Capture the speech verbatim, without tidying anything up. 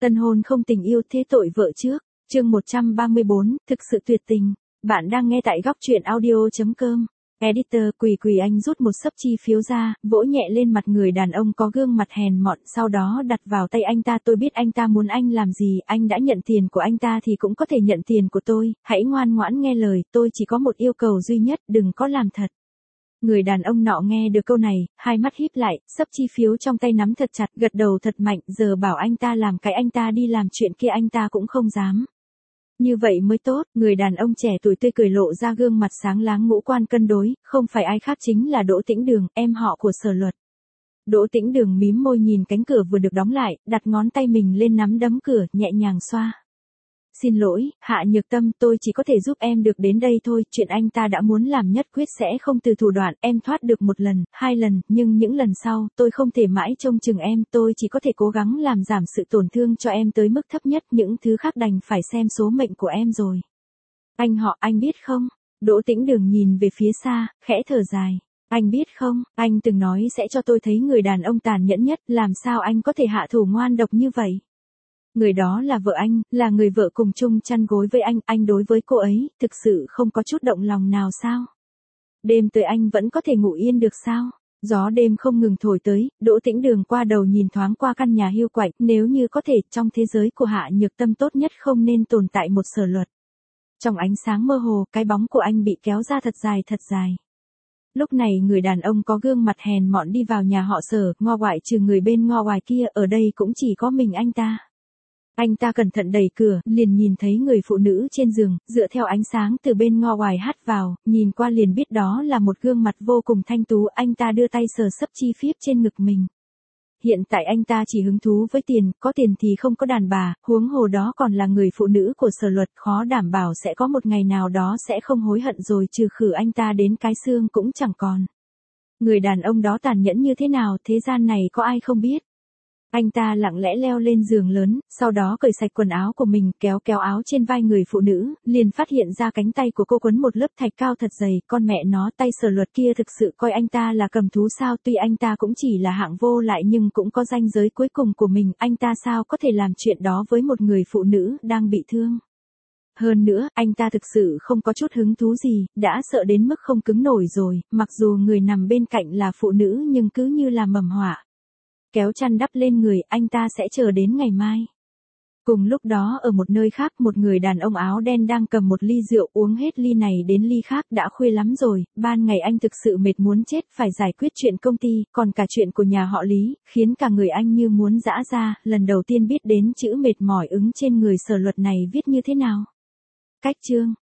Tân hôn không tình yêu thế tội vợ trước, chương một trăm ba mươi bốn, thực sự tuyệt tình. Bạn đang nghe tại góc truyện audio chấm com. Editor Quỳ Quỳ Anh rút một xấp chi phiếu ra, vỗ nhẹ lên mặt người đàn ông có gương mặt hèn mọn, sau đó đặt vào tay anh ta. Tôi biết anh ta muốn anh làm gì, anh đã nhận tiền của anh ta thì cũng có thể nhận tiền của tôi, hãy ngoan ngoãn nghe lời, tôi chỉ có một yêu cầu duy nhất, đừng có làm thật. Người đàn ông nọ nghe được câu này, hai mắt híp lại, xấp chi phiếu trong tay nắm thật chặt, gật đầu thật mạnh, giờ bảo anh ta làm cái anh ta đi làm chuyện kia anh ta cũng không dám. Như vậy mới tốt, người đàn ông trẻ tuổi tươi cười lộ ra gương mặt sáng láng ngũ quan cân đối, không phải ai khác chính là Đỗ Tĩnh Đường, em họ của Sở Luật. Đỗ Tĩnh Đường mím môi nhìn cánh cửa vừa được đóng lại, đặt ngón tay mình lên nắm đấm cửa, nhẹ nhàng xoa. Xin lỗi, Hạ Nhược Tâm, tôi chỉ có thể giúp em được đến đây thôi, chuyện anh ta đã muốn làm nhất quyết sẽ không từ thủ đoạn, em thoát được một lần, hai lần, nhưng những lần sau, tôi không thể mãi trông chừng em, tôi chỉ có thể cố gắng làm giảm sự tổn thương cho em tới mức thấp nhất, những thứ khác đành phải xem số mệnh của em rồi. Anh họ, anh biết không? Đỗ Tĩnh Đường nhìn về phía xa, khẽ thở dài. Anh biết không, anh từng nói sẽ cho tôi thấy người đàn ông tàn nhẫn nhất, làm sao anh có thể hạ thủ ngoan độc như vậy? Người đó là vợ anh, là người vợ cùng chung chăn gối với anh, anh đối với cô ấy, thực sự không có chút động lòng nào sao? Đêm tới anh vẫn có thể ngủ yên được sao? Gió đêm không ngừng thổi tới, Đỗ Tĩnh Đường qua đầu nhìn thoáng qua căn nhà hiu quạnh, nếu như có thể, trong thế giới của Hạ Nhược Tâm tốt nhất không nên tồn tại một Sở Luật. Trong ánh sáng mơ hồ, cái bóng của anh bị kéo ra thật dài thật dài. Lúc này người đàn ông có gương mặt hèn mọn đi vào nhà họ Sở, ngo ngoại trừ người bên ngo ngoài kia, ở đây cũng chỉ có mình anh ta. Anh ta cẩn thận đẩy cửa, liền nhìn thấy người phụ nữ trên giường, dựa theo ánh sáng từ bên ngo ngoài hắt vào, nhìn qua liền biết đó là một gương mặt vô cùng thanh tú, anh ta đưa tay sờ xấp chi phíp trên ngực mình. Hiện tại anh ta chỉ hứng thú với tiền, có tiền thì không có đàn bà, huống hồ đó còn là người phụ nữ của Sở Luật, khó đảm bảo sẽ có một ngày nào đó sẽ không hối hận rồi, trừ khử anh ta đến cái xương cũng chẳng còn. Người đàn ông đó tàn nhẫn như thế nào, thế gian này có ai không biết. Anh ta lặng lẽ leo lên giường lớn, sau đó cởi sạch quần áo của mình, kéo kéo áo trên vai người phụ nữ, liền phát hiện ra cánh tay của cô quấn một lớp thạch cao thật dày, con mẹ nó, tay Sở Luật kia thực sự coi anh ta là cầm thú sao? Tuy anh ta cũng chỉ là hạng vô lại nhưng cũng có ranh giới cuối cùng của mình, anh ta sao có thể làm chuyện đó với một người phụ nữ đang bị thương? Hơn nữa, anh ta thực sự không có chút hứng thú gì, đã sợ đến mức không cứng nổi rồi, mặc dù người nằm bên cạnh là phụ nữ nhưng cứ như là mầm họa. Kéo chăn đắp lên người, anh ta sẽ chờ đến ngày mai. Cùng lúc đó ở một nơi khác, một người đàn ông áo đen đang cầm một ly rượu, uống hết ly này đến ly khác, đã khuya lắm rồi, ban ngày anh thực sự mệt muốn chết, phải giải quyết chuyện công ty, còn cả chuyện của nhà họ Lý, khiến cả người anh như muốn giã ra, lần đầu tiên biết đến chữ mệt mỏi ứng trên người Sở Luật này viết như thế nào. Cách chương